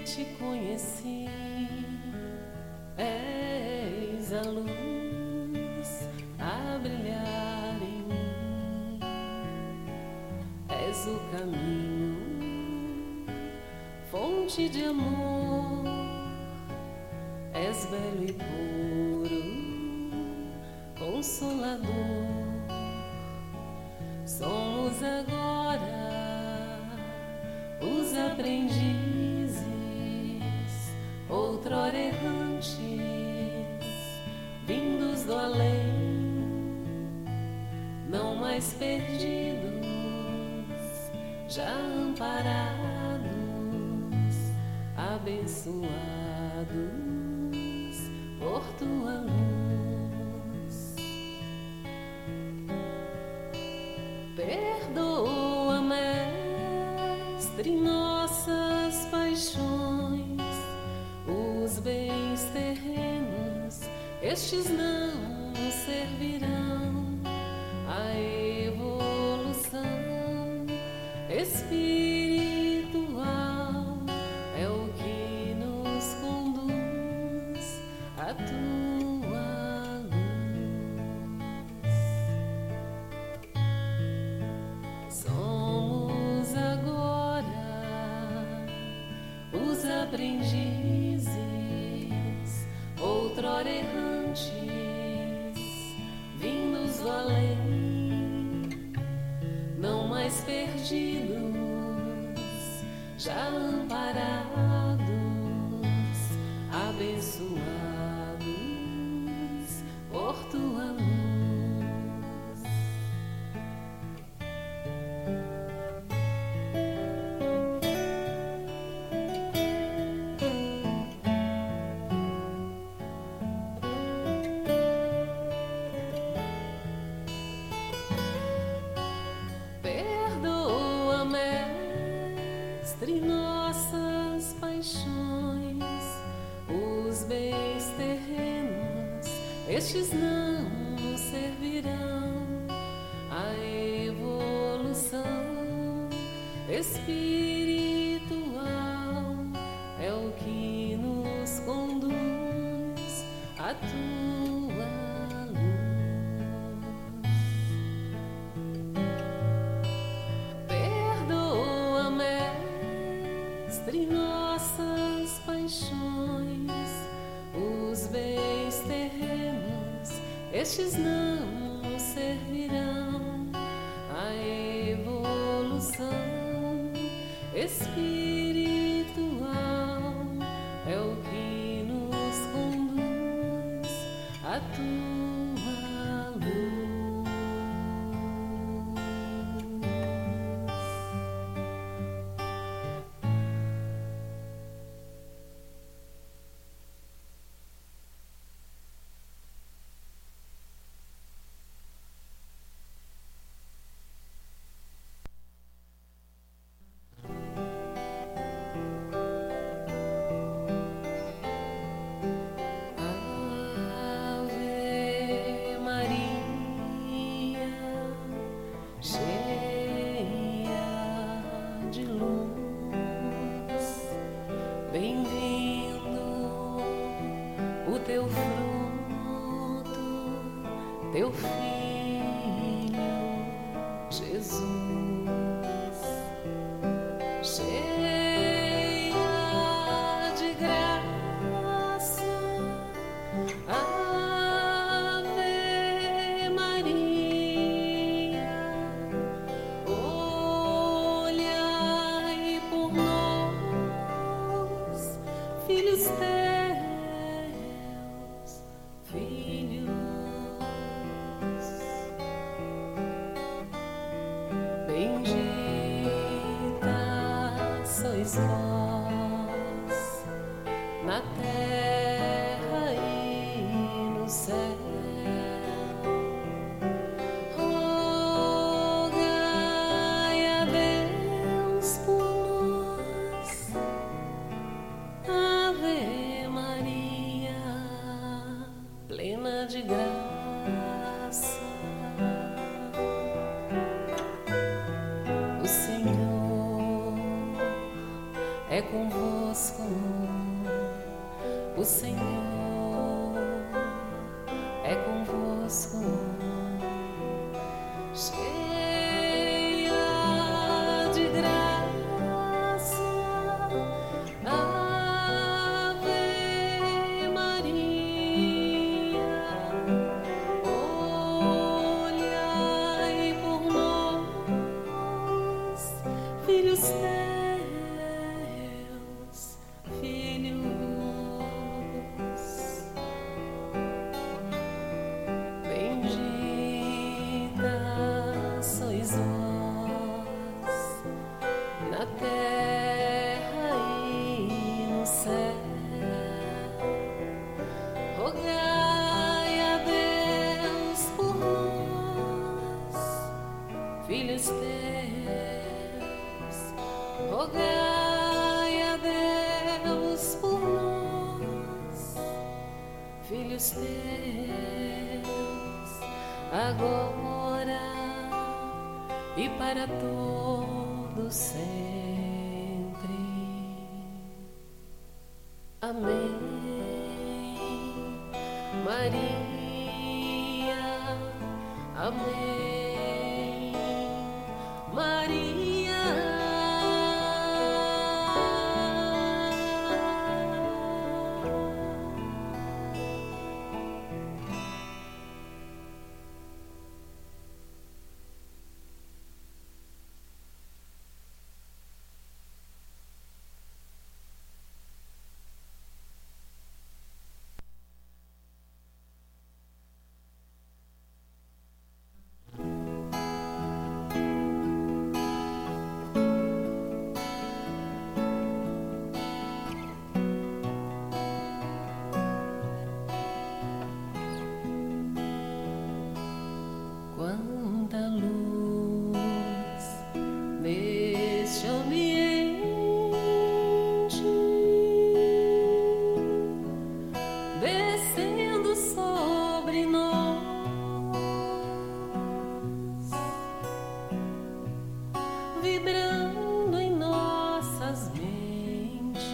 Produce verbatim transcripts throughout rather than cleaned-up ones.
te conheci, és a luz a brilhar em mim, és o caminho, fonte de amor, és belo e puro, consolador. Somos agora os aprendizes, outrora errantes, vindos do além, não mais perdidos, já amparados, abençoados por tua luz. Perdoa, Mestre, nossas paixões, os bens terrenos, estes não nos servirão. A evolução espiritual é o que nos conduz a tua luz. Somos agora os aprendizes, outrora errantes, vindos do além, não mais perdidos, já amparados, abençoados por tua luz. Perdoa, Mestre, nossas paixões, os bens terrenos, estes não nos servirão. A evolução espiritual é o que nos conduz a tua luz. Perdoa, Mestre, nossas paixões, os bens terrenos, estes não nos servirão. A evolução espiritual é o que nos conduz a tua luz. Ave Maria, cheia de luz, bem-vindo o teu fruto, teu filho Jesus. Cheia de graça, Ave Maria, olhai por nós, filhos teus, filhos. Bendita sois vós na terra e no céu. Rogai a Deus por nós. Ave convosco, o Senhor é convosco, cheia de graça, Ave Maria, olhai por nós, filhos teus, filhos. Bendita sois vós na terra e no céu. Rogai a Deus por nós, filhos teus. Rogai a Deus por nós, filhos teus, agora e para todos sempre. Amém. Maria, amém. Maria. Quanta luz neste ambiente, descendo sobre nós, vibrando em nossas mentes.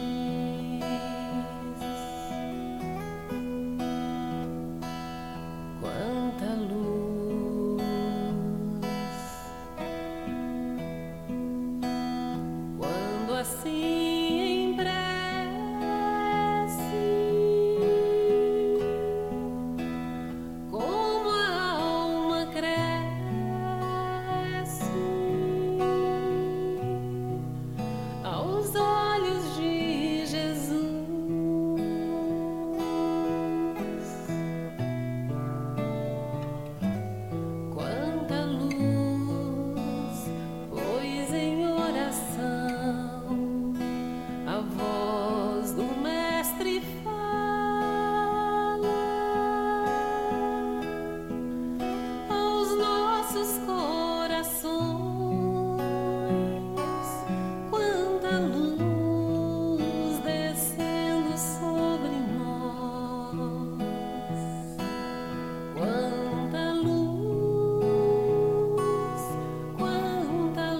Quanta luz, quando assim em prece, como a alma cresce aos olhos de Jesus. Quanta luz, pois em oração a voz do Mestre fala aos nossos corações. Quanta luz descendo sobre nós. Quanta luz, quanta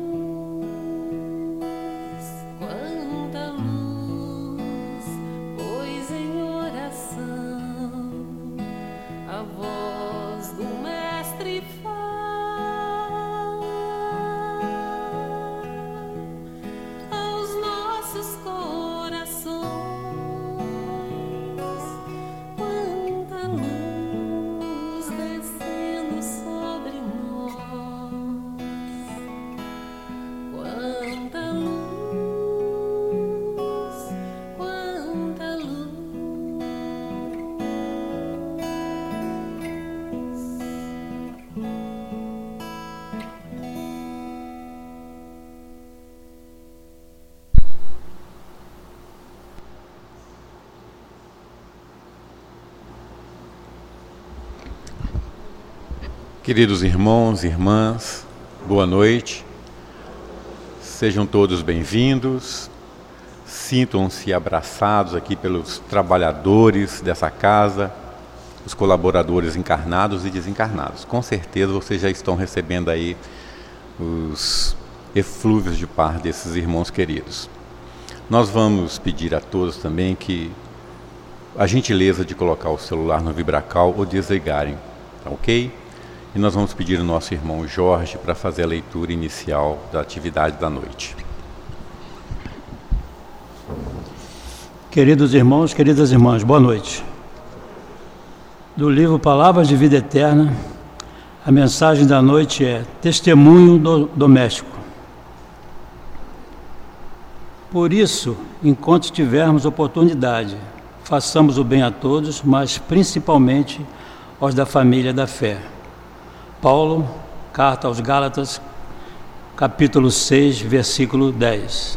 luz, quanta luz, pois em oração a voz do Mestre fala aos nossos corações. Quanta luz descendo sobre nós. Quanta luz, quanta luz. Queridos irmãos e irmãs, boa noite. Sejam todos bem-vindos. Sintam-se abraçados aqui pelos trabalhadores dessa casa, os colaboradores encarnados e desencarnados. Com certeza vocês já estão recebendo aí os eflúvios de par desses irmãos queridos. Nós vamos pedir a todos também que a gentileza de colocar o celular no vibracal ou desligarem, tá ok? E nós vamos pedir ao nosso irmão Jorge para fazer a leitura inicial da atividade da noite. Queridos irmãos, queridas irmãs, boa noite. Do livro Palavras de Vida Eterna, a mensagem da noite é Testemunho do Doméstico. Por isso, enquanto tivermos oportunidade, façamos o bem a todos, mas principalmente aos da família da fé. Paulo, carta aos Gálatas, capítulo seis, versículo dez.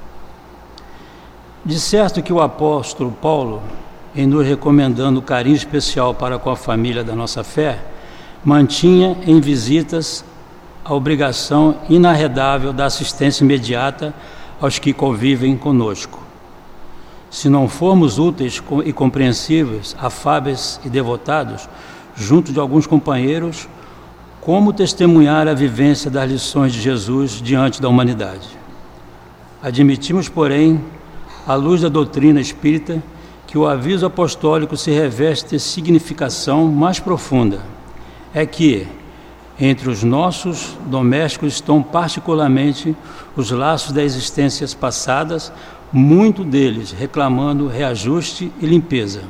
De certo que o apóstolo Paulo, em nos recomendando carinho especial para com a família da nossa fé, mantinha em visitas a obrigação inarredável da assistência imediata aos que convivem conosco. Se não formos úteis e compreensíveis, afáveis e devotados, junto de alguns companheiros, como testemunhar a vivência das lições de Jesus diante da humanidade? Admitimos, porém, à luz da doutrina espírita, que o aviso apostólico se reveste de significação mais profunda. É que, entre os nossos domésticos estão particularmente os laços das existências passadas, muito deles reclamando reajuste e limpeza.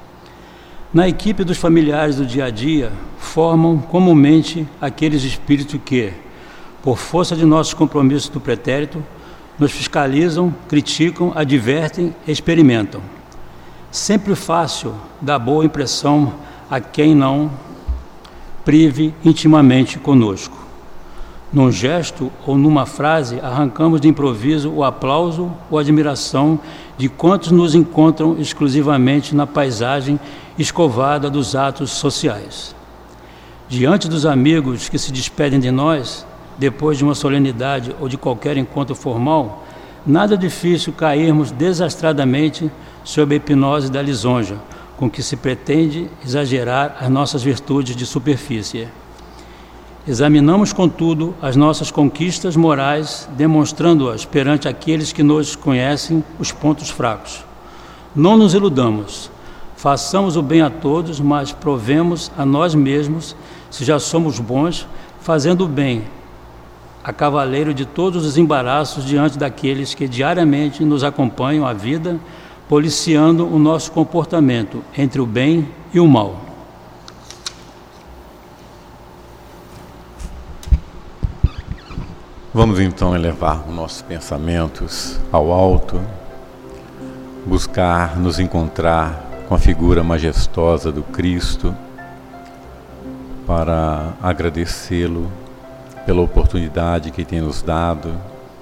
Na equipe dos familiares do dia a dia, formam comumente aqueles espíritos que, por força de nossos compromissos do pretérito, nos fiscalizam, criticam, advertem, experimentam. Sempre fácil dar boa impressão a quem não prive intimamente conosco. Num gesto ou numa frase, arrancamos de improviso o aplauso ou admiração de quantos nos encontram exclusivamente na paisagem escovada dos atos sociais. Diante dos amigos que se despedem de nós, depois de uma solenidade ou de qualquer encontro formal, nada difícil cairmos desastradamente sob a hipnose da lisonja, com que se pretende exagerar as nossas virtudes de superfície. Examinamos, contudo, as nossas conquistas morais, demonstrando-as perante aqueles que nos conhecem os pontos fracos. Não nos iludamos, façamos o bem a todos, mas provemos a nós mesmos se já somos bons, fazendo o bem, a cavaleiro de todos os embaraços diante daqueles que diariamente nos acompanham a vida, policiando o nosso comportamento entre o bem e o mal. Vamos então elevar nossos pensamentos ao alto, buscar nos encontrar com a figura majestosa do Cristo para agradecê-lo pela oportunidade que tem nos dado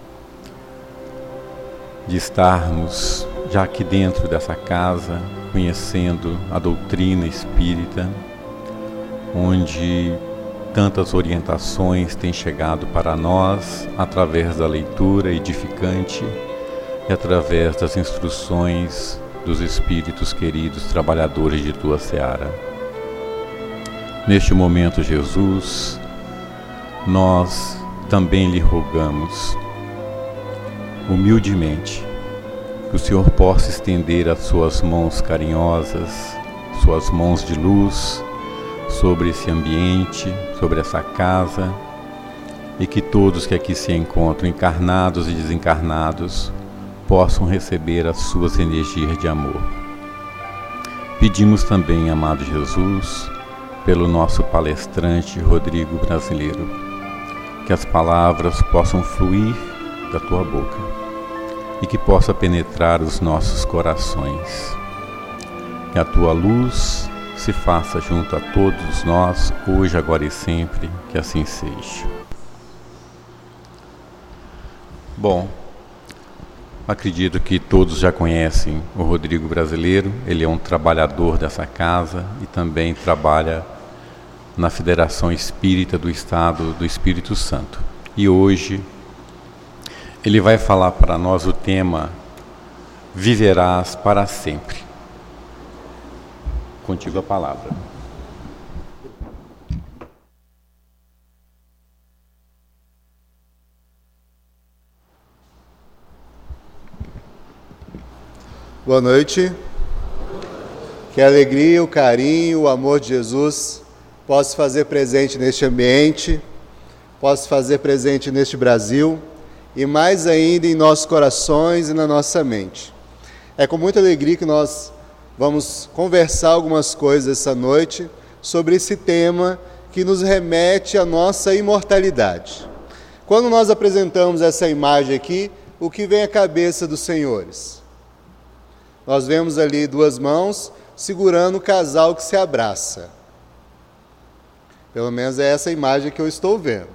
de estarmos já aqui dentro dessa casa, conhecendo a doutrina espírita, onde tantas orientações têm chegado para nós através da leitura edificante e através das instruções dos espíritos queridos, trabalhadores de tua seara. Neste momento, Jesus, nós também lhe rogamos, humildemente, que o Senhor possa estender as suas mãos carinhosas, suas mãos de luz, sobre esse ambiente, sobre essa casa, e que todos que aqui se encontram, encarnados e desencarnados, possam receber as suas energias de amor. Pedimos também, amado Jesus, pelo nosso palestrante Rodrigo Brasileiro, que as palavras possam fluir da tua boca e que possa penetrar os nossos corações. Que a tua luz se faça junto a todos nós, hoje, agora e sempre, que assim seja. Bom, acredito que todos já conhecem o Rodrigo Brasileiro. Ele é um trabalhador dessa casa e também trabalha na Federação Espírita do Estado do Espírito Santo. E hoje ele vai falar para nós o tema Viverás para sempre. Contigo a palavra. Boa noite. Que a alegria, o carinho, o amor de Jesus possa se fazer presente neste ambiente, possa se fazer presente neste Brasil e mais ainda em nossos corações e na nossa mente. É com muita alegria que nós vamos conversar algumas coisas essa noite sobre esse tema que nos remete à nossa imortalidade. Quando nós apresentamos essa imagem aqui, o que vem à cabeça dos senhores? Nós vemos ali duas mãos segurando o casal que se abraça. Pelo menos é essa imagem que eu estou vendo.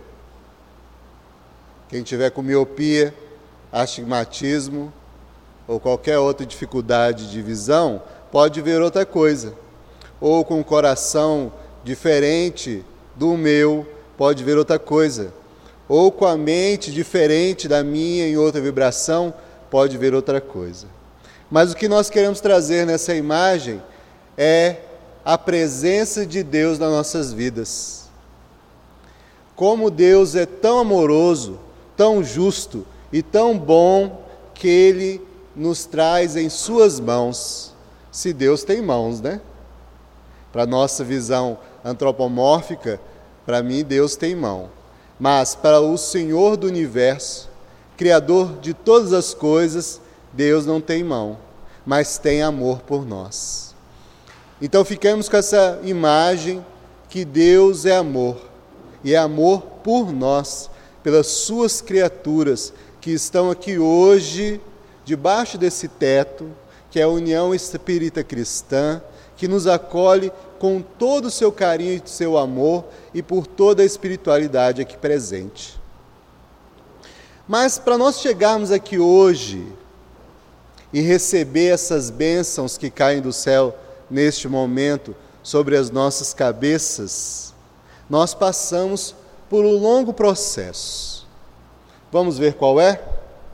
Quem tiver com miopia, astigmatismo ou qualquer outra dificuldade de visão, pode ver outra coisa. Ou com um coração diferente do meu, pode ver outra coisa. Ou com a mente diferente da minha em outra vibração, pode ver outra coisa. Mas o que nós queremos trazer nessa imagem é a presença de Deus nas nossas vidas. Como Deus é tão amoroso, tão justo e tão bom que Ele nos traz em suas mãos. Se Deus tem mãos, né? Para a nossa visão antropomórfica, para mim Deus tem mão. Mas para o Senhor do Universo, Criador de todas as coisas, Deus não tem mão, mas tem amor por nós. Então ficamos com essa imagem que Deus é amor, e é amor por nós, pelas suas criaturas que estão aqui hoje, debaixo desse teto, que é a União Espírita Cristã, que nos acolhe com todo o seu carinho e seu amor e por toda a espiritualidade aqui presente. Mas para nós chegarmos aqui hoje e receber essas bênçãos que caem do céu neste momento sobre as nossas cabeças, nós passamos por um longo processo. Vamos ver qual é?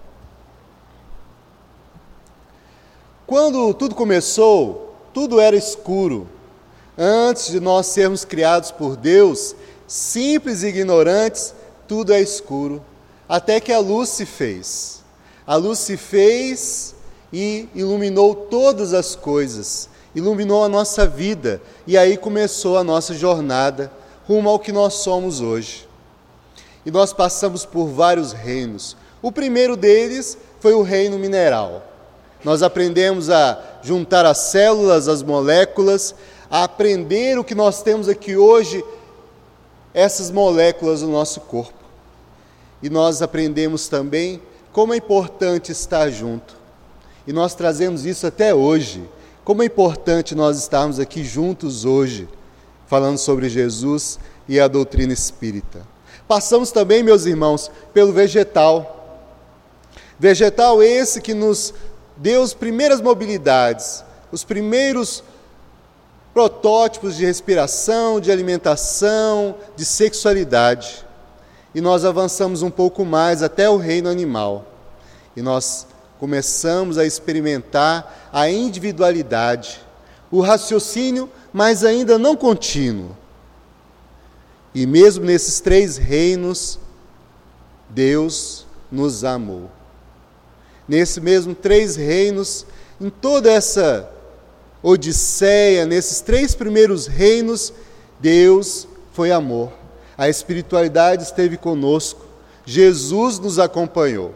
Quando tudo começou, tudo era escuro. Antes de nós sermos criados por Deus, simples e ignorantes, tudo é escuro. Até que a luz se fez. A luz se fez e iluminou todas as coisas, iluminou a nossa vida, e aí começou a nossa jornada rumo ao que nós somos hoje. E nós passamos por vários reinos. O primeiro deles foi o reino mineral. Nós aprendemos a juntar as células, as moléculas, a aprender o que nós temos aqui hoje, essas moléculas do nosso corpo. E nós aprendemos também como é importante estar junto. E nós trazemos isso até hoje. Como é importante nós estarmos aqui juntos hoje, falando sobre Jesus e a doutrina espírita. Passamos também, meus irmãos, pelo vegetal. Vegetal esse que nos deu as primeiras mobilidades, os primeiros protótipos de respiração, de alimentação, de sexualidade. E nós avançamos um pouco mais até o reino animal. E nós começamos a experimentar a individualidade, o raciocínio, mas ainda não contínuo. E mesmo nesses três reinos, Deus nos amou. Nesses mesmos três reinos, em toda essa odisseia, nesses três primeiros reinos, Deus foi amor. A espiritualidade esteve conosco, Jesus nos acompanhou.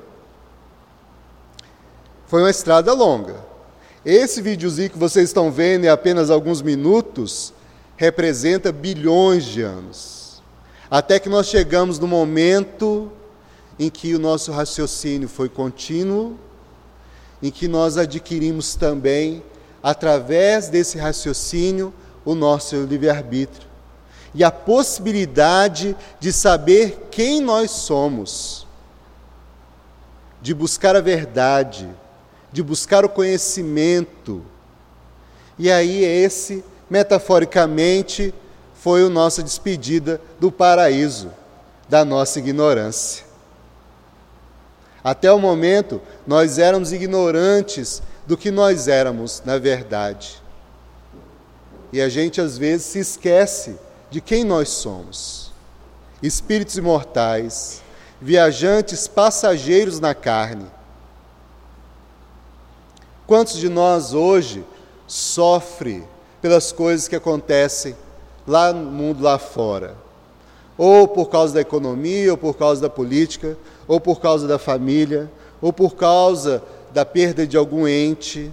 Foi uma estrada longa. Esse videozinho que vocês estão vendo em apenas alguns minutos representa bilhões de anos. Até que nós chegamos no momento em que o nosso raciocínio foi contínuo, em que nós adquirimos também, através desse raciocínio, o nosso livre-arbítrio. E a possibilidade de saber quem nós somos, de buscar a verdade, de buscar o conhecimento. E aí esse, metaforicamente, foi a nossa despedida do paraíso, da nossa ignorância. Até o momento, nós éramos ignorantes do que nós éramos, na verdade. E a gente, às vezes, se esquece de quem nós somos. Espíritos imortais, viajantes passageiros na carne. Quantos de nós hoje sofre pelas coisas que acontecem lá no mundo lá fora? Ou por causa da economia, ou por causa da política, ou por causa da família, ou por causa da perda de algum ente.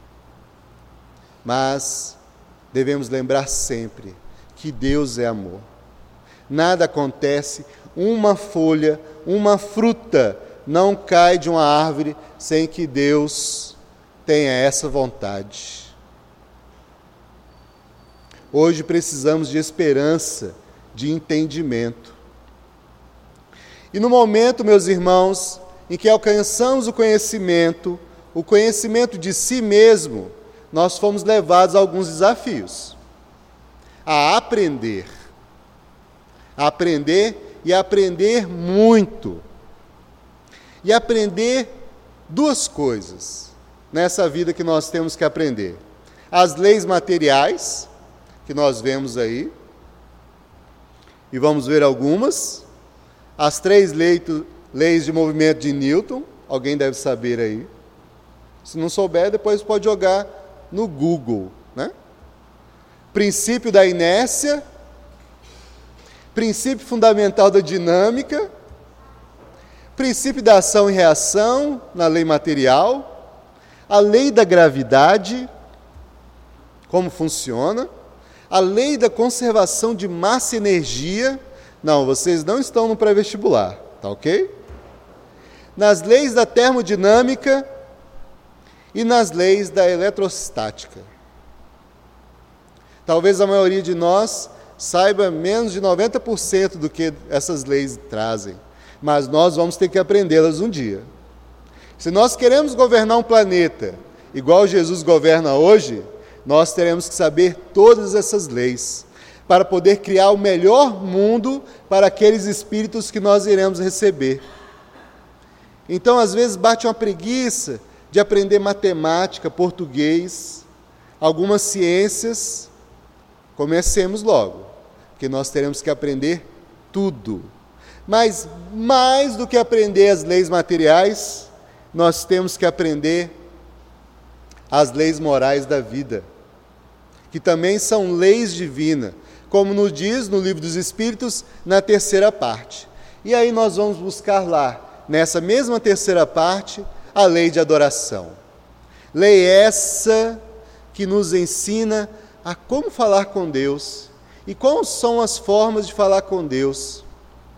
Mas devemos lembrar sempre que Deus é amor. Nada acontece, uma folha, uma fruta não cai de uma árvore sem que Deus tenha essa vontade. Hoje precisamos de esperança, de entendimento. E no momento, meus irmãos, em que alcançamos o conhecimento, o conhecimento de si mesmo, nós fomos levados a alguns desafios. A aprender. A aprender e aprender muito. E aprender duas coisas nessa vida que nós temos que aprender. As leis materiais, que nós vemos aí, e vamos ver algumas. As três leis de movimento de Newton, alguém deve saber aí. Se não souber, depois pode jogar no Google, né? Princípio da inércia, princípio fundamental da dinâmica, princípio da ação e reação na lei material, a lei da gravidade, como funciona, a lei da conservação de massa e energia. Não, vocês não estão no pré-vestibular, tá ok? Nas leis da termodinâmica e nas leis da eletrostática. Talvez a maioria de nós saiba menos de noventa por cento do que essas leis trazem, mas nós vamos ter que aprendê-las um dia. Se nós queremos governar um planeta igual Jesus governa hoje, nós teremos que saber todas essas leis, para poder criar o melhor mundo para aqueles espíritos que nós iremos receber. Então, às vezes, bate uma preguiça de aprender matemática, português, algumas ciências. Comecemos logo, porque nós teremos que aprender tudo. Mas, mais do que aprender as leis materiais, nós temos que aprender as leis morais da vida, que também são leis divinas, como nos diz no Livro dos Espíritos, na terceira parte. E aí nós vamos buscar lá, nessa mesma terceira parte, a lei de adoração. Lei essa que nos ensina a como falar com Deus e quais são as formas de falar com Deus.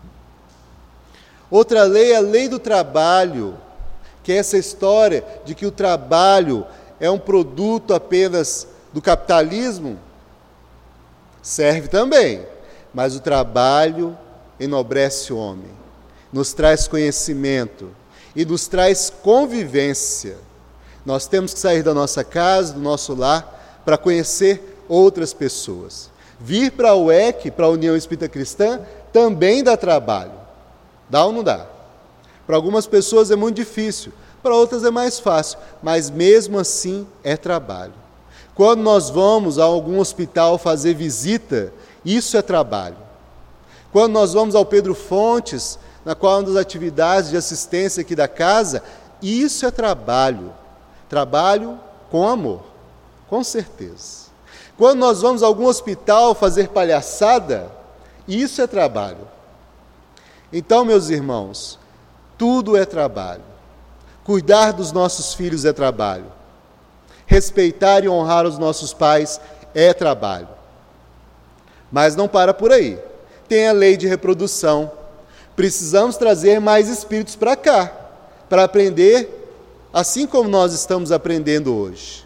Outra lei é a lei do trabalho, que é essa história de que o trabalho é um produto apenas do capitalismo. Serve também, mas o trabalho enobrece o homem, nos traz conhecimento e nos traz convivência. Nós temos que sair da nossa casa, do nosso lar, para conhecer outras pessoas. Vir para a U E C, para a União Espírita Cristã, também dá trabalho. Dá ou não dá? Para algumas pessoas é muito difícil, para outras é mais fácil, mas mesmo assim é trabalho. Quando nós vamos a algum hospital fazer visita, isso é trabalho. Quando nós vamos ao Pedro Fontes, na qual é uma das atividades de assistência aqui da casa, isso é trabalho. Trabalho com amor, com certeza. Quando nós vamos a algum hospital fazer palhaçada, isso é trabalho. Então, meus irmãos, tudo é trabalho. Cuidar dos nossos filhos é trabalho. Respeitar e honrar os nossos pais é trabalho. Mas não para por aí. Tem a lei de reprodução. Precisamos trazer mais espíritos para cá, para aprender assim como nós estamos aprendendo hoje.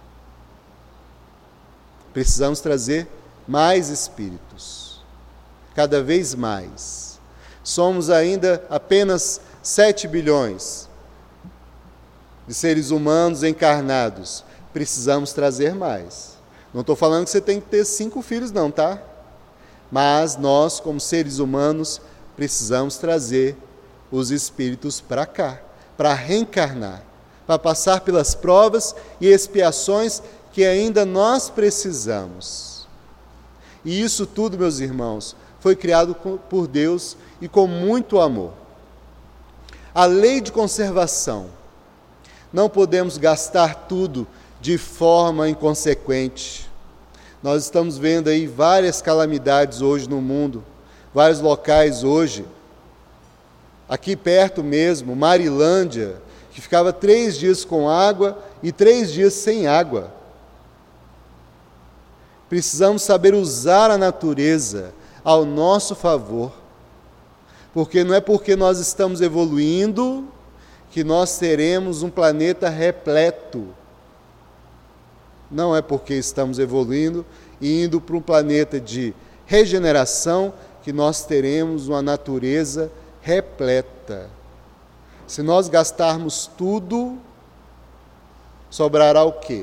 Precisamos trazer mais espíritos, cada vez mais. Somos ainda apenas sete bilhões de seres humanos encarnados. Precisamos trazer mais. Não estou falando que você tem que ter cinco filhos, não, tá? Mas nós, como seres humanos, precisamos trazer os espíritos para cá, para reencarnar, para passar pelas provas e expiações que ainda nós precisamos. E isso tudo, meus irmãos, foi criado por Deus e com muito amor. A lei de conservação. Não podemos gastar tudo de forma inconsequente. Nós estamos vendo aí várias calamidades hoje no mundo, vários locais hoje. Aqui perto mesmo, Marilândia, que ficava três dias com água e três dias sem água. Precisamos saber usar a natureza ao nosso favor, porque não é porque nós estamos evoluindo que nós teremos um planeta repleto. Não é porque estamos evoluindo e indo para um planeta de regeneração que nós teremos uma natureza repleta. Se nós gastarmos tudo, sobrará o quê?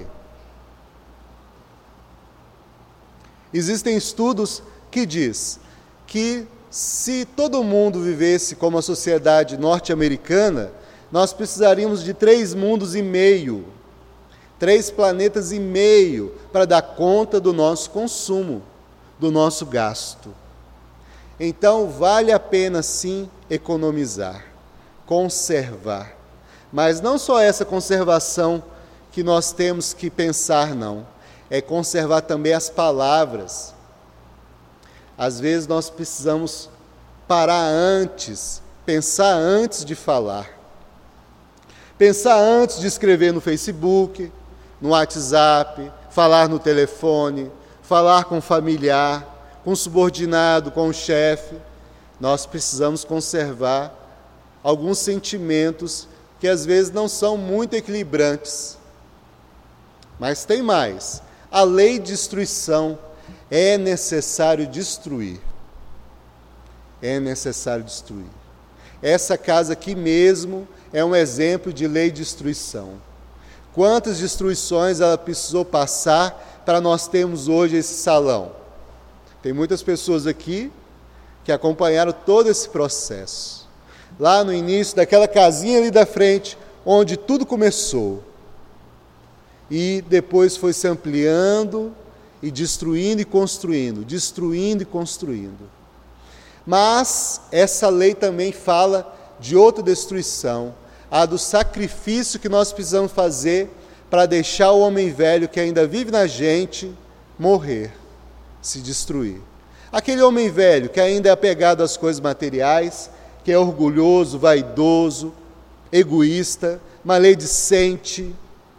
Existem estudos que diz que se todo mundo vivesse como a sociedade norte-americana, nós precisaríamos de três mundos e meio, três planetas e meio para dar conta do nosso consumo, do nosso gasto. Então, vale a pena sim economizar, conservar. Mas não só essa conservação que nós temos que pensar, não. É conservar também as palavras. Às vezes nós precisamos parar antes, pensar antes de falar. Pensar antes de escrever no Facebook, no WhatsApp, falar no telefone, falar com o familiar, com o subordinado, com o chefe. Nós precisamos conservar alguns sentimentos que às vezes não são muito equilibrantes. Mas tem mais. A lei de destruição, é necessário destruir. É necessário destruir. Essa casa aqui mesmo é um exemplo de lei de destruição. Quantas destruições ela precisou passar para nós termos hoje esse salão? Tem muitas pessoas aqui que acompanharam todo esse processo. Lá no início, daquela casinha ali da frente, onde tudo começou. E depois foi se ampliando e destruindo e construindo, destruindo e construindo. Mas essa lei também fala de outra destruição, a do sacrifício que nós precisamos fazer para deixar o homem velho que ainda vive na gente morrer, se destruir. Aquele homem velho que ainda é apegado às coisas materiais, que é orgulhoso, vaidoso, egoísta, maledicente,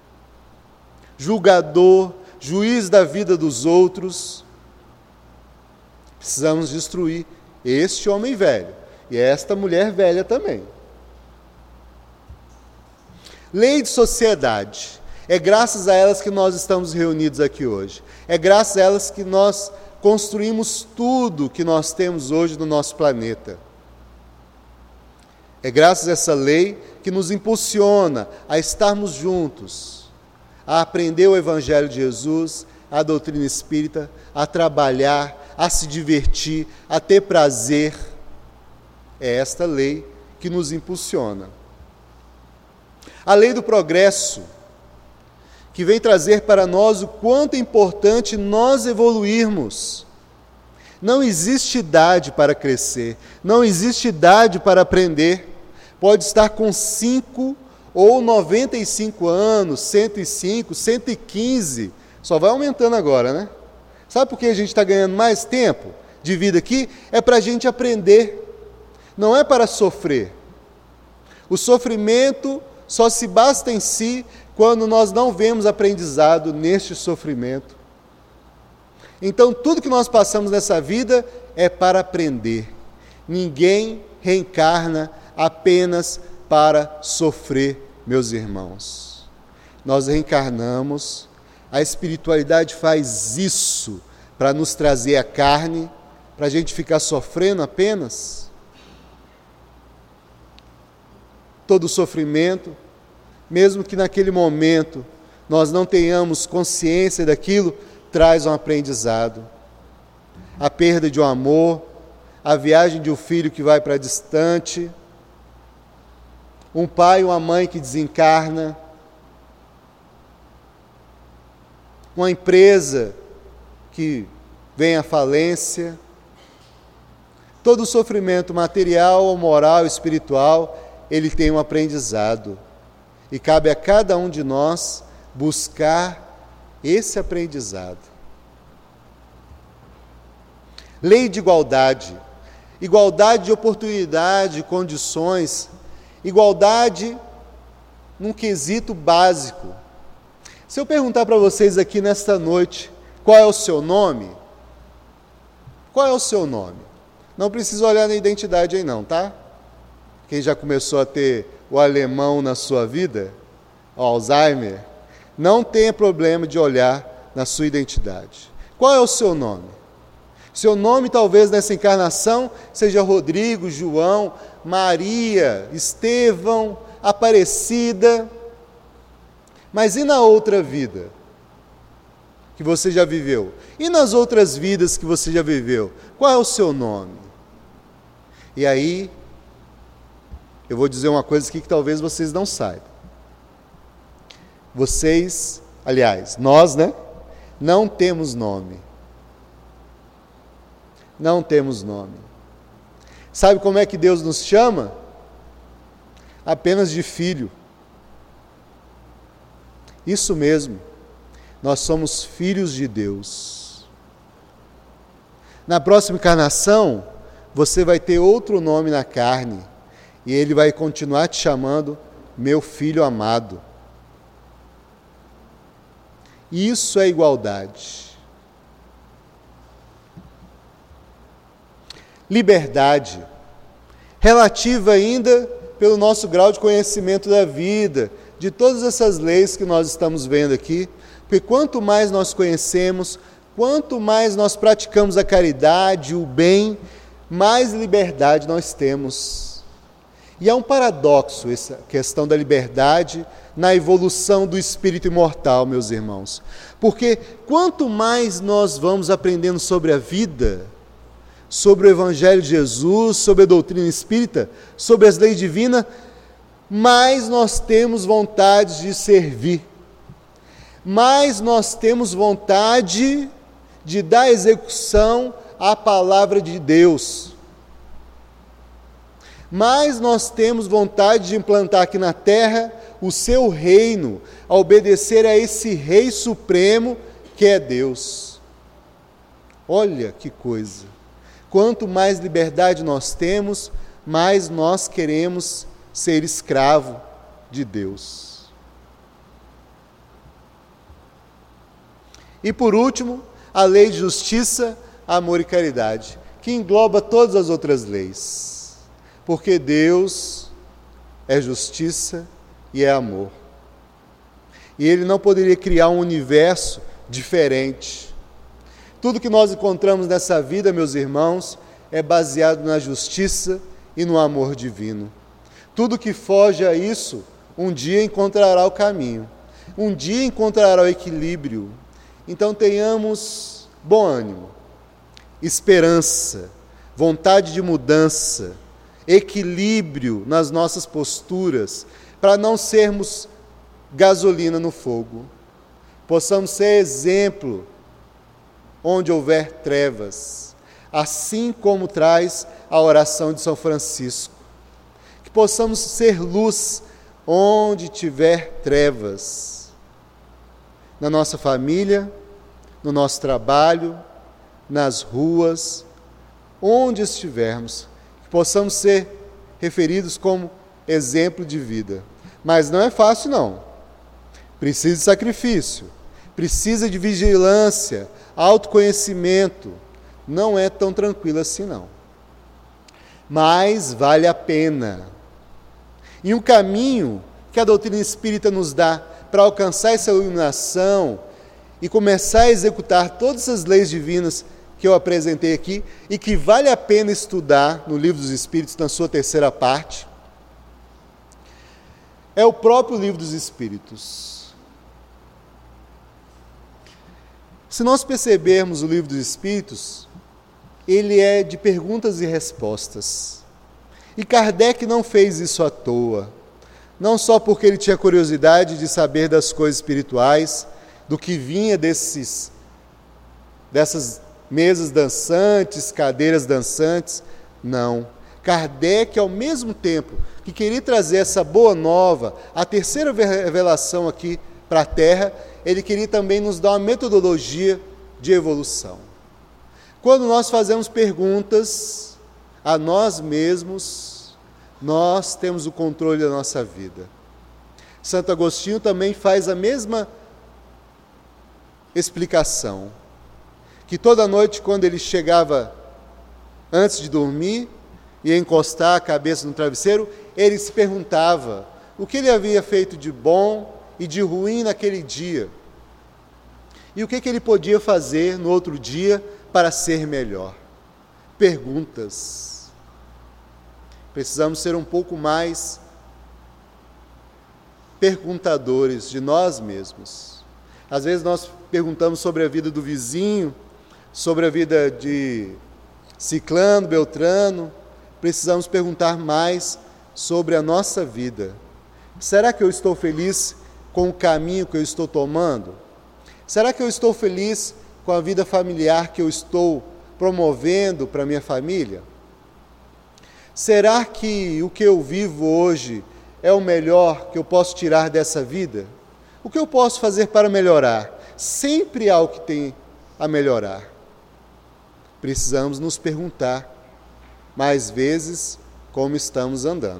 julgador, juiz da vida dos outros. Precisamos destruir este homem velho e esta mulher velha também. Lei de sociedade. É graças a elas que nós estamos reunidos aqui hoje. É graças a elas que nós construímos tudo que nós temos hoje no nosso planeta. É graças a essa lei que nos impulsiona a estarmos juntos, a aprender o Evangelho de Jesus, a doutrina espírita, a trabalhar, a se divertir, a ter prazer. É esta lei que nos impulsiona. A lei do progresso, que vem trazer para nós o quanto é importante nós evoluirmos. Não existe idade para crescer, não existe idade para aprender. Pode estar com cinco ou noventa e cinco anos, cento e cinco, cento e quinze, só vai aumentando agora, né? Sabe por que a gente está ganhando mais tempo de vida aqui? É para a gente aprender, não é para sofrer. O sofrimento só se basta em si quando nós não vemos aprendizado neste sofrimento. Então, tudo que nós passamos nessa vida é para aprender. Ninguém reencarna apenas para sofrer, meus irmãos. Nós reencarnamos, a espiritualidade faz isso para nos trazer a carne, para a gente ficar sofrendo apenas. Todo sofrimento, mesmo que naquele momento nós não tenhamos consciência daquilo, traz um aprendizado. A perda de um amor, a viagem de um filho que vai para distante, um pai ou uma mãe que desencarna, uma empresa que vem à falência. Todo sofrimento material, moral, espiritual, ele tem um aprendizado. E cabe a cada um de nós buscar esse aprendizado. Lei de igualdade. Igualdade de oportunidade, condições. Igualdade num quesito básico. Se eu perguntar para vocês aqui nesta noite, qual é o seu nome? Qual é o seu nome? Não precisa olhar na identidade aí não, tá? Quem já começou a ter o alemão na sua vida, o Alzheimer, não tenha problema de olhar na sua identidade. Qual é o seu nome? Seu nome talvez nessa encarnação seja Rodrigo, João, Maria, Estevão, Aparecida. Mas e na outra vida que você já viveu? E nas outras vidas que você já viveu? Qual é o seu nome? E aí, eu vou dizer uma coisa aqui que talvez vocês não saibam. Vocês, aliás, nós, né? Não temos nome. Não temos nome. Sabe como é que Deus nos chama? Apenas de filho. Isso mesmo. Nós somos filhos de Deus. Na próxima encarnação, você vai ter outro nome na carne. E Ele vai continuar te chamando meu filho amado. Isso é igualdade. Liberdade, relativa ainda pelo nosso grau de conhecimento da vida, de todas essas leis que nós estamos vendo aqui, porque quanto mais nós conhecemos, quanto mais nós praticamos a caridade, o bem, mais liberdade nós temos. E há um paradoxo essa questão da liberdade na evolução do espírito imortal, meus irmãos, porque quanto mais nós vamos aprendendo sobre a vida, sobre o Evangelho de Jesus, sobre a doutrina espírita, sobre as leis divinas, mais nós temos vontade de servir, mais nós temos vontade de dar execução à palavra de Deus, mais nós temos vontade de implantar aqui na terra o seu reino, a obedecer a esse Rei Supremo que é Deus. Olha que coisa! Quanto mais liberdade nós temos, mais nós queremos ser escravo de Deus. E por último, a lei de justiça, amor e caridade, que engloba todas as outras leis. Porque Deus é justiça e é amor. E Ele não poderia criar um universo diferente. Tudo que nós encontramos nessa vida, meus irmãos, é baseado na justiça e no amor divino. Tudo que foge a isso, um dia encontrará o caminho, um dia encontrará o equilíbrio. Então tenhamos bom ânimo, esperança, vontade de mudança, equilíbrio nas nossas posturas, para não sermos gasolina no fogo. Possamos ser exemplo onde houver trevas, assim como traz a oração de São Francisco. Que possamos ser luz onde tiver trevas, na nossa família, no nosso trabalho, nas ruas, onde estivermos, que possamos ser referidos como exemplo de vida. Mas não é fácil, não. Precisa de sacrifício, precisa de vigilância, autoconhecimento. Não é tão tranquilo assim, não. Mas vale a pena. E um caminho que a doutrina espírita nos dá para alcançar essa iluminação e começar a executar todas as leis divinas que eu apresentei aqui e que vale a pena estudar no Livro dos Espíritos, na sua terceira parte, é o próprio Livro dos Espíritos. Se nós percebermos o Livro dos Espíritos, ele é de perguntas e respostas. E Kardec não fez isso à toa, não só porque ele tinha curiosidade de saber das coisas espirituais, do que vinha desses, dessas mesas dançantes, cadeiras dançantes, não. Kardec, ao mesmo tempo que queria trazer essa boa nova, a terceira revelação aqui para a Terra, ele queria também nos dar uma metodologia de evolução. Quando nós fazemos perguntas a nós mesmos, nós temos o controle da nossa vida. Santo Agostinho também faz a mesma explicação, que toda noite, quando ele chegava antes de dormir, ia encostar a cabeça no travesseiro, ele se perguntava o que ele havia feito de bom e de ruim naquele dia, e o que, que ele podia fazer no outro dia para ser melhor. Perguntas. Precisamos ser um pouco mais perguntadores de nós mesmos. Às vezes nós perguntamos sobre a vida do vizinho, sobre a vida de Ciclano, Beltrano. Precisamos perguntar mais sobre a nossa vida. Será que eu estou feliz com o caminho que eu estou tomando? Será que eu estou feliz com a vida familiar que eu estou promovendo para a minha família? Será que o que eu vivo hoje é o melhor que eu posso tirar dessa vida? O que eu posso fazer para melhorar? Sempre há algo que tem a melhorar. Precisamos nos perguntar mais vezes como estamos andando.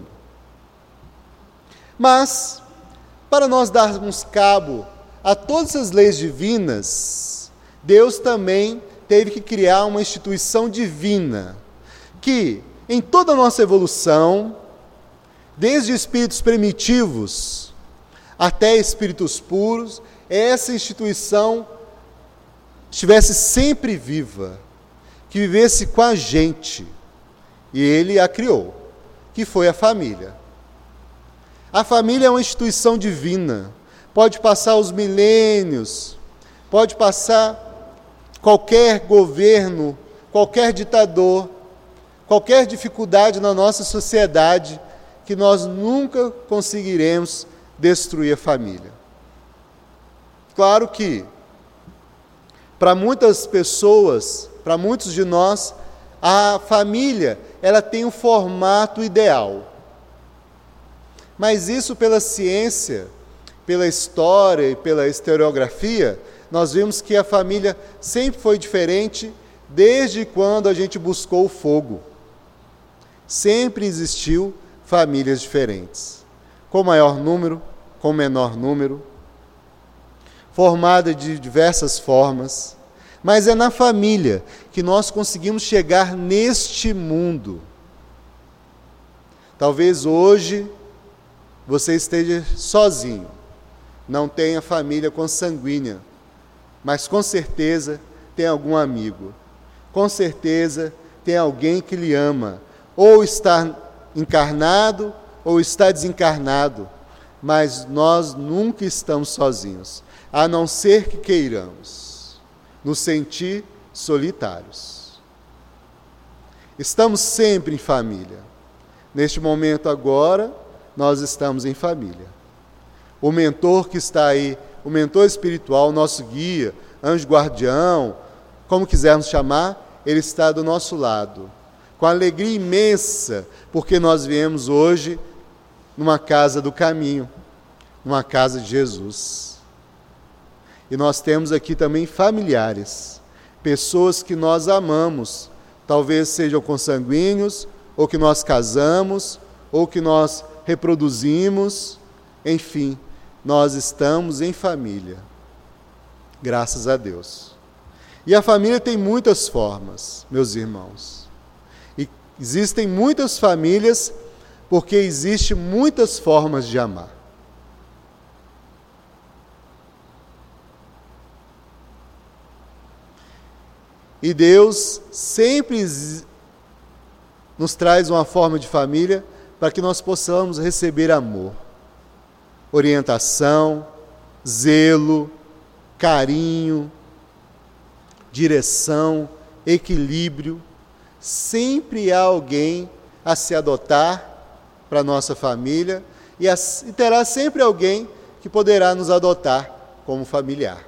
Mas, para nós darmos cabo a todas as leis divinas, Deus também teve que criar uma instituição divina, que em toda a nossa evolução, desde espíritos primitivos até espíritos puros, essa instituição estivesse sempre viva, que vivesse com a gente. E Ele a criou, que foi a família. A família é uma instituição divina. Pode passar os milênios, pode passar qualquer governo, qualquer ditador, qualquer dificuldade na nossa sociedade, que nós nunca conseguiremos destruir a família. Claro que, para muitas pessoas, para muitos de nós, a família, ela tem um formato ideal. Mas isso, pela ciência, pela história e pela historiografia, nós vimos que a família sempre foi diferente desde quando a gente buscou o fogo. Sempre existiu famílias diferentes, com maior número, com menor número, formada de diversas formas, mas é na família que nós conseguimos chegar neste mundo. Talvez hoje você esteja sozinho, não tenha família consanguínea, mas com certeza tem algum amigo, com certeza tem alguém que lhe ama, ou está encarnado ou está desencarnado, mas nós nunca estamos sozinhos, a não ser que queiramos nos sentir solitários. Estamos sempre em família. Neste momento agora, nós estamos em família. O mentor que está aí, o mentor espiritual, nosso guia, anjo guardião, como quisermos chamar, ele está do nosso lado, com alegria imensa, porque nós viemos hoje numa casa do caminho, numa casa de Jesus. E nós temos aqui também familiares, pessoas que nós amamos, talvez sejam consanguíneos, ou que nós casamos, ou que nós reproduzimos, enfim, nós estamos em família, graças a Deus. E a família tem muitas formas, meus irmãos. E existem muitas famílias porque existem muitas formas de amar. E Deus sempre nos traz uma forma de família para que nós possamos receber amor, orientação, zelo, carinho, direção, equilíbrio. Sempre há alguém a se adotar para a nossa família e, a, e terá sempre alguém que poderá nos adotar como familiar.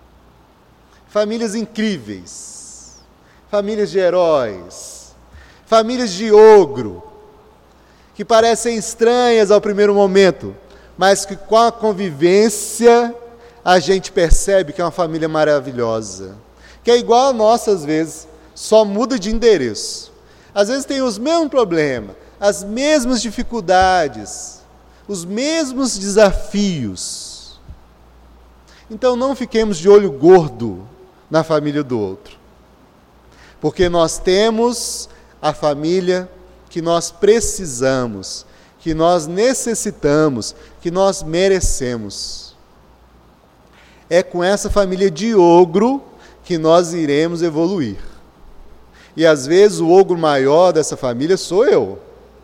Famílias incríveis, famílias de heróis, famílias de ogro, que parecem estranhas ao primeiro momento, mas que com a convivência a gente percebe que é uma família maravilhosa, que é igual a nossa às vezes, só muda de endereço. Às vezes tem os mesmos problemas, as mesmas dificuldades, os mesmos desafios. Então não fiquemos de olho gordo na família do outro, porque nós temos a família que nós precisamos, que nós necessitamos, que nós merecemos. É com essa família de ogro que nós iremos evoluir. E às vezes o ogro maior dessa família sou eu.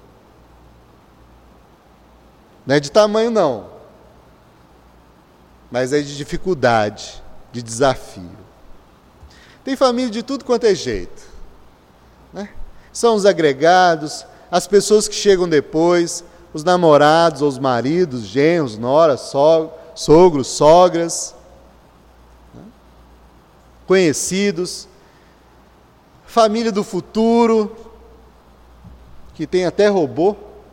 Não é de tamanho não, mas é de dificuldade, de desafio. Tem família de tudo quanto é jeito, né? São os agregados, as pessoas que chegam depois, os namorados ou os maridos, genros, noras, so, sogros, sogras, né? Conhecidos, família do futuro, que tem até robô.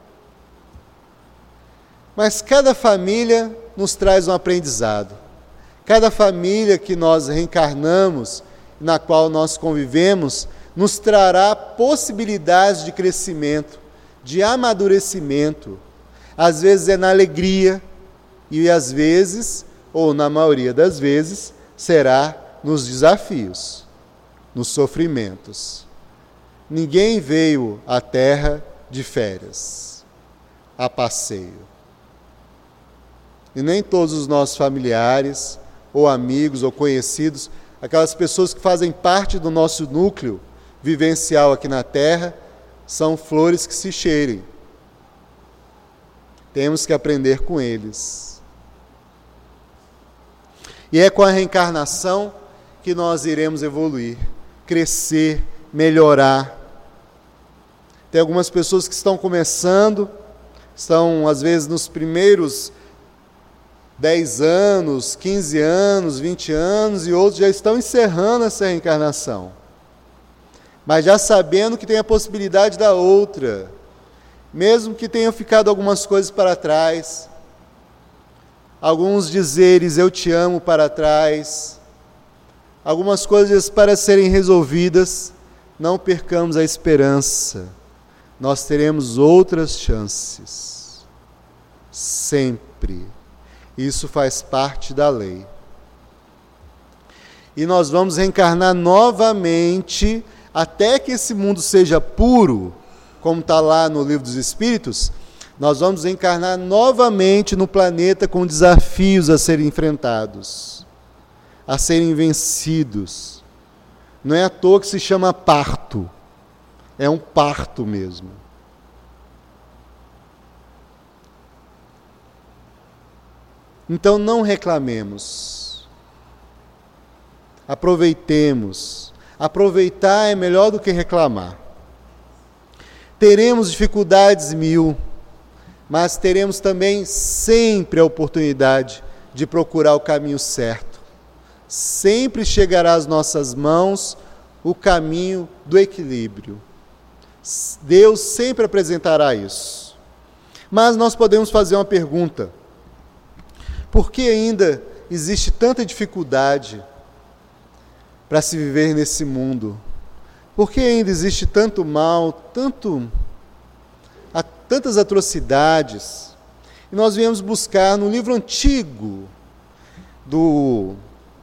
Mas cada família nos traz um aprendizado. Cada família que nós reencarnamos, na qual nós convivemos, nos trará possibilidades de crescimento, de amadurecimento. Às vezes é na alegria e às vezes, ou na maioria das vezes, será nos desafios, nos sofrimentos. Ninguém veio à Terra de férias, a passeio. E nem todos os nossos familiares, ou amigos, ou conhecidos, aquelas pessoas que fazem parte do nosso núcleo vivencial aqui na Terra, são flores que se cheirem. Temos que aprender com eles. E é com a reencarnação que nós iremos evoluir, crescer, melhorar. Tem algumas pessoas que estão começando, estão às vezes nos primeiros dez anos, quinze anos, vinte anos, e outros já estão encerrando essa reencarnação. Mas já sabendo que tem a possibilidade da outra, mesmo que tenham ficado algumas coisas para trás, alguns dizeres eu te amo para trás, algumas coisas para serem resolvidas, não percamos a esperança. Nós teremos outras chances, sempre. Isso faz parte da lei. E nós vamos reencarnar novamente, até que esse mundo seja puro, como está lá no Livro dos Espíritos, nós vamos reencarnar novamente no planeta com desafios a serem enfrentados, a serem vencidos. Não é à toa que se chama parto, é um parto mesmo. Então não reclamemos, aproveitemos. Aproveitar é melhor do que reclamar. Teremos dificuldades mil, mas teremos também sempre a oportunidade de procurar o caminho certo. Sempre chegará às nossas mãos o caminho do equilíbrio. Deus sempre apresentará isso. Mas nós podemos fazer uma pergunta. Por que ainda existe tanta dificuldade para se viver nesse mundo? Por que ainda existe tanto mal, tanto, tantas atrocidades? E nós viemos buscar no livro antigo do,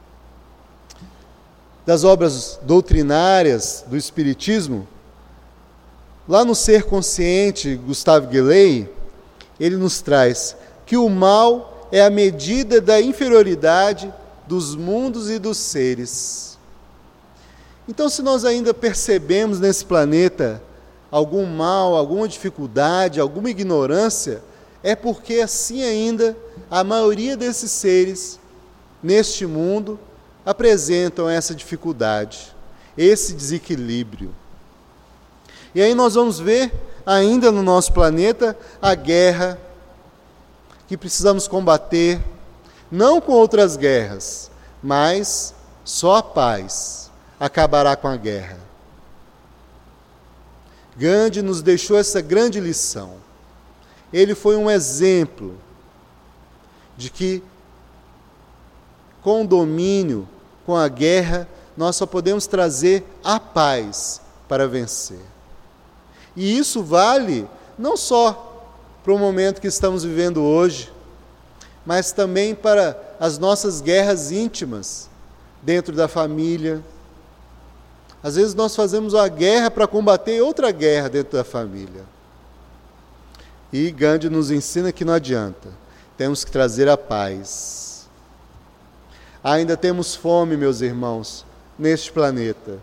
das obras doutrinárias do Espiritismo, lá no Ser Consciente, Gustave Guillet, ele nos traz que o mal é a medida da inferioridade dos mundos e dos seres. Então, se nós ainda percebemos nesse planeta algum mal, alguma dificuldade, alguma ignorância, é porque assim ainda a maioria desses seres neste mundo apresentam essa dificuldade, esse desequilíbrio. E aí nós vamos ver ainda no nosso planeta a guerra que precisamos combater, não com outras guerras, mas só a paz acabará com a guerra. Gandhi nos deixou essa grande lição. Ele foi um exemplo de que, com o domínio, com a guerra, nós só podemos trazer a paz para vencer. E isso vale não só para o momento que estamos vivendo hoje, mas também para as nossas guerras íntimas dentro da família. Às vezes nós fazemos uma guerra para combater outra guerra dentro da família. E Gandhi nos ensina que não adianta. Temos que trazer a paz. Ainda temos fome, meus irmãos, neste planeta.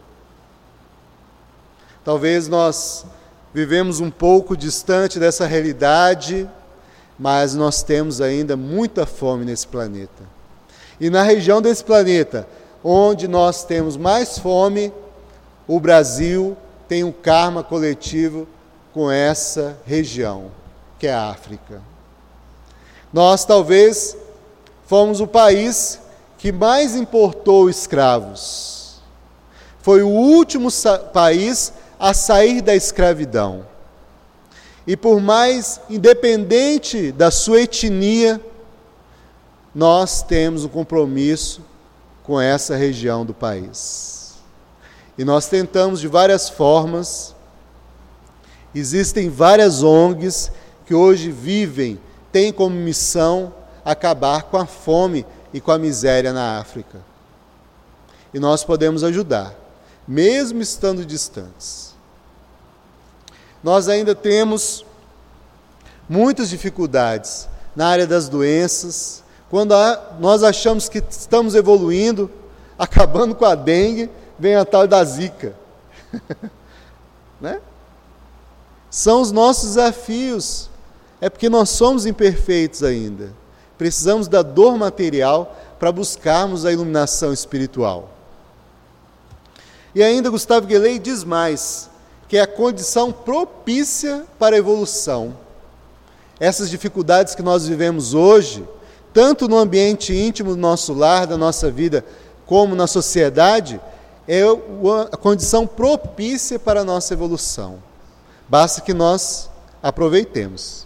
Talvez nós vivemos um pouco distante dessa realidade, mas nós temos ainda muita fome nesse planeta. E na região desse planeta, onde nós temos mais fome, o Brasil tem um karma coletivo com essa região, que é a África. Nós talvez fomos o país que mais importou escravos. Foi o último sa- país a sair da escravidão. E por mais independente da sua etnia, nós temos um compromisso com essa região do país. E nós tentamos de várias formas. Existem várias O N Gs que hoje vivem, têm como missão acabar com a fome e com a miséria na África. E nós podemos ajudar, mesmo estando distantes. Nós ainda temos muitas dificuldades na área das doenças. Quando nós achamos que estamos evoluindo, acabando com a dengue, vem a tal da zika. Né? São os nossos desafios. É porque nós somos imperfeitos ainda. Precisamos da dor material para buscarmos a iluminação espiritual. E ainda Gustavo Guillet diz mais, que é a condição propícia para a evolução. Essas dificuldades que nós vivemos hoje, tanto no ambiente íntimo do nosso lar, da nossa vida, como na sociedade, é a condição propícia para a nossa evolução. Basta que nós aproveitemos.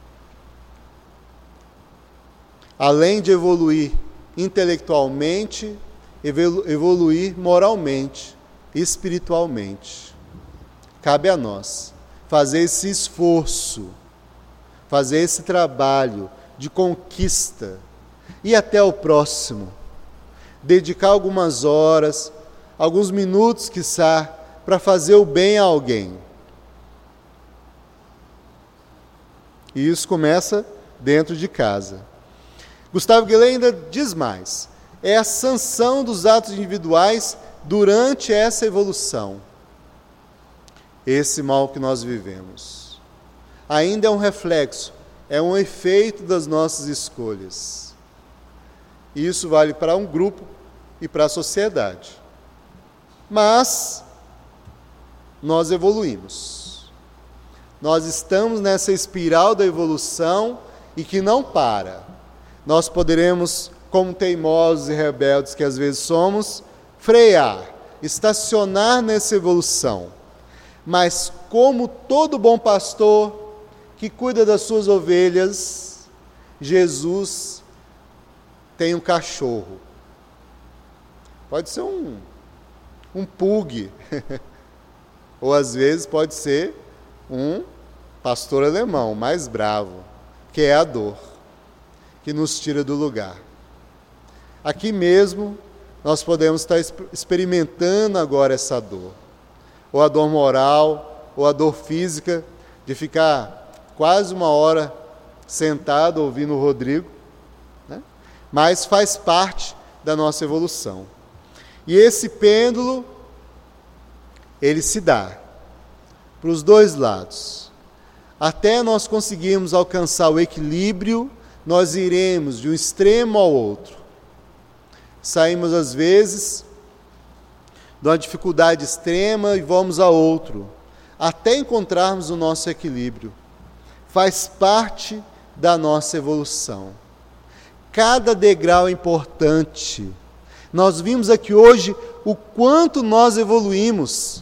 Além de evoluir intelectualmente, evoluir moralmente, espiritualmente. Cabe a nós fazer esse esforço, fazer esse trabalho de conquista, e até o próximo. Dedicar algumas horas, alguns minutos, quiçá, para fazer o bem a alguém. E isso começa dentro de casa. Gustavo Guillet ainda diz mais, é a sanção dos atos individuais durante essa evolução. Esse mal que nós vivemos ainda é um reflexo, é um efeito das nossas escolhas. E isso vale para um grupo e para a sociedade. Mas nós evoluímos. Nós estamos nessa espiral da evolução e que não para. Nós poderemos, como teimosos e rebeldes que às vezes somos, frear, estacionar nessa evolução. Mas como todo bom pastor que cuida das suas ovelhas, Jesus tem um cachorro. Pode ser um, um pug, ou às vezes pode ser um pastor alemão, mais bravo, que é a dor, que nos tira do lugar. Aqui mesmo, nós podemos estar experimentando agora essa dor, ou a dor moral, ou a dor física, de ficar quase uma hora sentado ouvindo o Rodrigo, né? Mas faz parte da nossa evolução. E esse pêndulo, ele se dá para os dois lados. Até nós conseguirmos alcançar o equilíbrio, nós iremos de um extremo ao outro. Saímos às vezes de uma dificuldade extrema e vamos a outro, até encontrarmos o nosso equilíbrio. Faz parte da nossa evolução. Cada degrau é importante. Nós vimos aqui hoje o quanto nós evoluímos.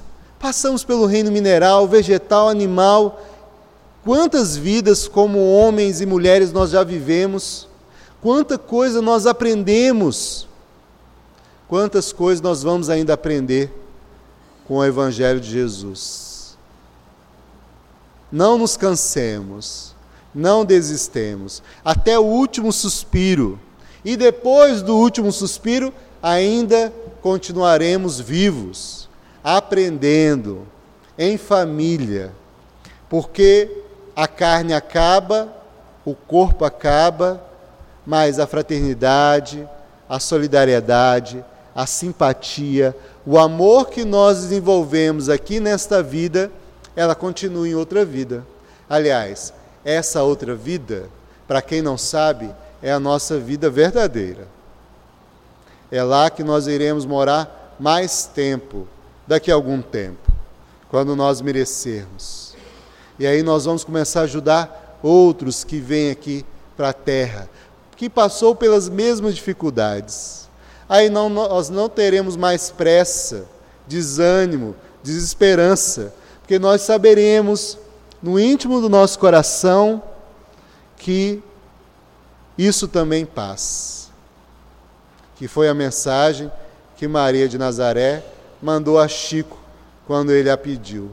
Passamos pelo reino mineral, vegetal, animal. Quantas vidas como homens e mulheres nós já vivemos, quanta coisa nós aprendemos, quantas coisas nós vamos ainda aprender com o Evangelho de Jesus. Não nos cansemos, não desistemos, até o último suspiro. E depois do último suspiro, ainda continuaremos vivos, aprendendo, em família, porque a carne acaba, o corpo acaba, mas a fraternidade, a solidariedade, a simpatia, o amor que nós desenvolvemos aqui nesta vida, ela continua em outra vida. Aliás, essa outra vida, para quem não sabe, é a nossa vida verdadeira. É lá que nós iremos morar mais tempo, daqui a algum tempo, quando nós merecermos. E aí nós vamos começar a ajudar outros que vêm aqui para a terra, que passou pelas mesmas dificuldades. Aí não, nós não teremos mais pressa, desânimo, desesperança, porque nós saberemos, no íntimo do nosso coração, que isso também passa. Que foi a mensagem que Maria de Nazaré mandou a Chico quando ele a pediu.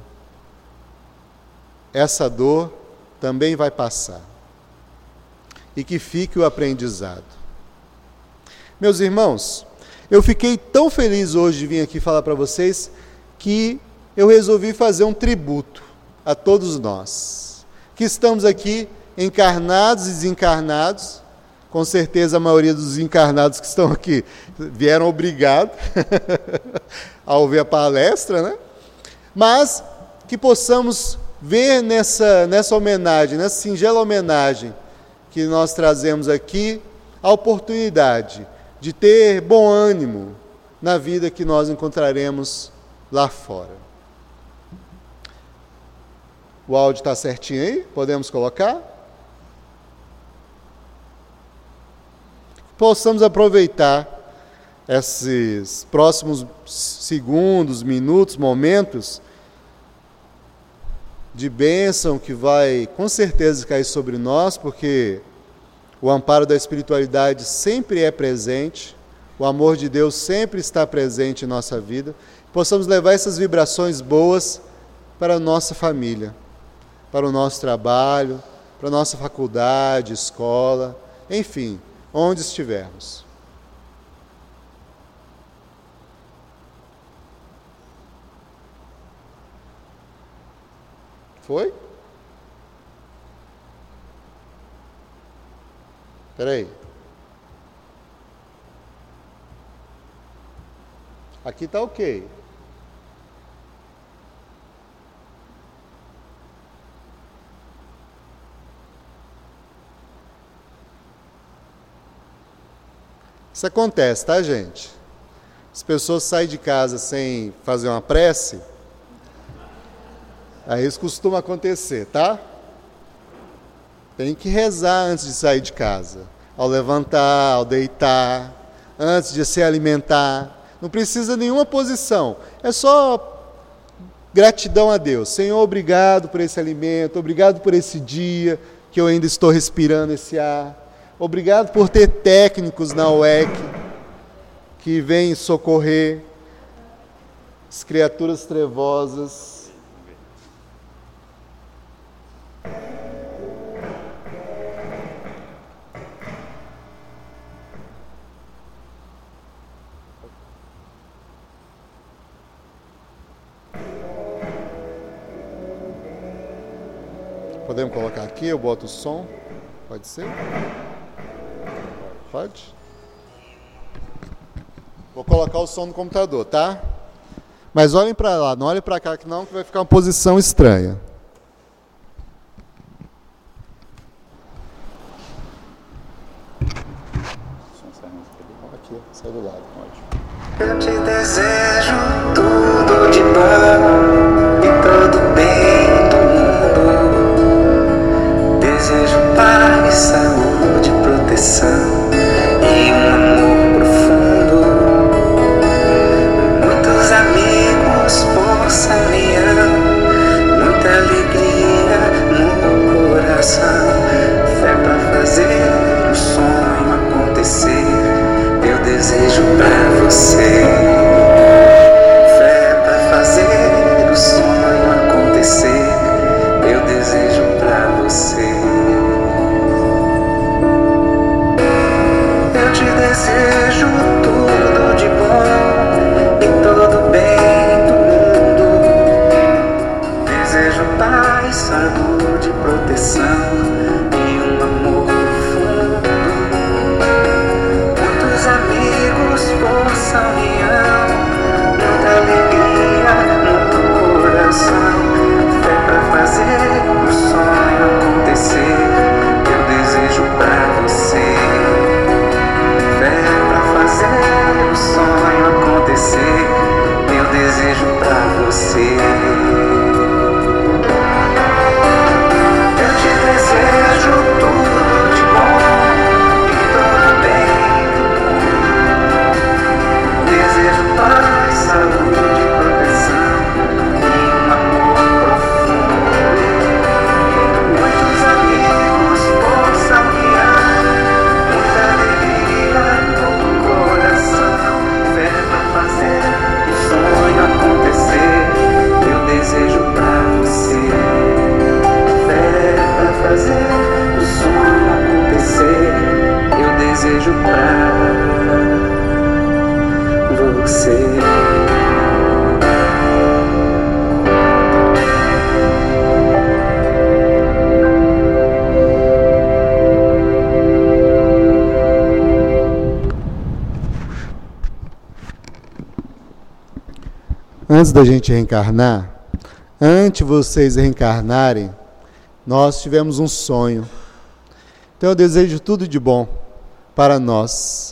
Essa dor também vai passar. E que fique o aprendizado. Meus irmãos, eu fiquei tão feliz hoje de vir aqui falar para vocês que eu resolvi fazer um tributo a todos nós, que estamos aqui encarnados e desencarnados. Com certeza a maioria dos encarnados que estão aqui vieram obrigados a ouvir a palestra, né? Mas que possamos ver nessa, nessa homenagem, nessa singela homenagem que nós trazemos aqui, a oportunidade de ter bom ânimo na vida que nós encontraremos lá fora. O áudio está certinho aí? Podemos colocar? Possamos aproveitar esses próximos segundos, minutos, momentos de bênção que vai com certeza cair sobre nós, porque o amparo da espiritualidade sempre é presente, o amor de Deus sempre está presente em nossa vida. Possamos levar essas vibrações boas para a nossa família, para o nosso trabalho, para a nossa faculdade, escola, enfim, onde estivermos. Foi? Espera aí. Aqui está ok. Isso acontece, tá, gente? As pessoas saem de casa sem fazer uma prece, aí isso costuma acontecer, tá? Tem que rezar antes de sair de casa, ao levantar, ao deitar, antes de se alimentar. Não precisa de nenhuma posição, é só gratidão a Deus. Senhor, obrigado por esse alimento, obrigado por esse dia que eu ainda estou respirando esse ar. Obrigado por ter técnicos na U E C que vêm socorrer as criaturas trevosas. Podemos colocar aqui, eu boto o som, pode ser? Pode? Vou colocar o som no computador, tá? Mas olhem para lá, não olhem para cá que não, que vai ficar uma posição estranha. Aqui, sai do lado, pode. Eu te desejo tudo de bom e todo bem do mundo. Desejo paz, saúde, proteção e um amor profundo. Muitos amigos, força, antes da gente reencarnar, antes de vocês reencarnarem, nós tivemos um sonho. Então eu desejo tudo de bom para nós.